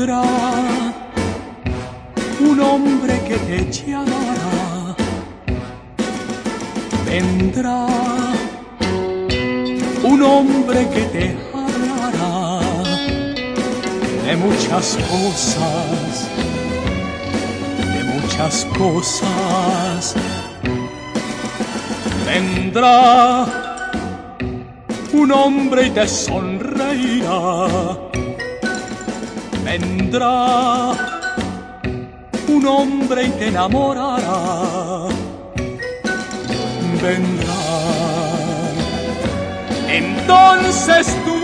Vendrá un hombre que te llamará, vendrá un hombre que te hablará de muchas cosas, de muchas cosas. Vendrá un hombre y te sonreirá, vendrá un hombre y te enamorará, vendrá. Entonces tú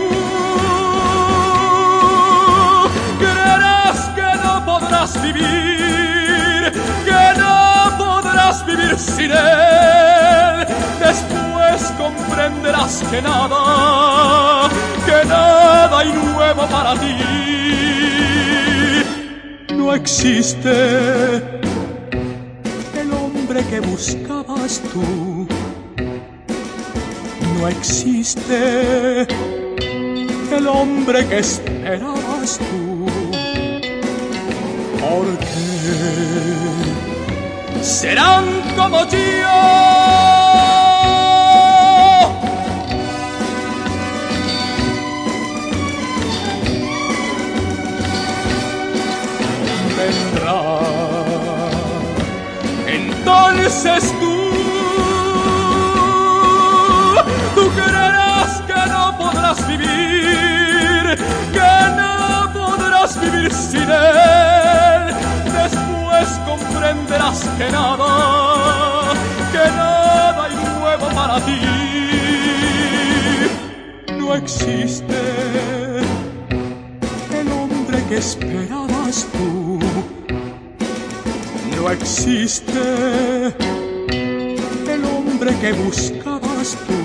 creerás que no podrás vivir, que no podrás vivir sin él. Después comprenderás que nada hay nuevo para ti. No existe el hombre que buscabas tú, no existe el hombre que esperabas tú, porque serán como yo. Vendrá. Entonces tú creerás que no podrás vivir, que no podrás vivir sin él. Después comprenderás que nada hay nuevo para ti. No existe el hombre que esperabas tú, no existe el hombre que buscabas tú,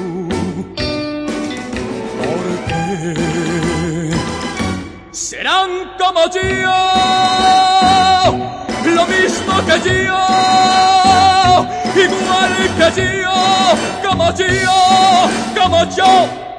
porque serán como yo, lo mismo que yo, igual que yo, como yo, como yo.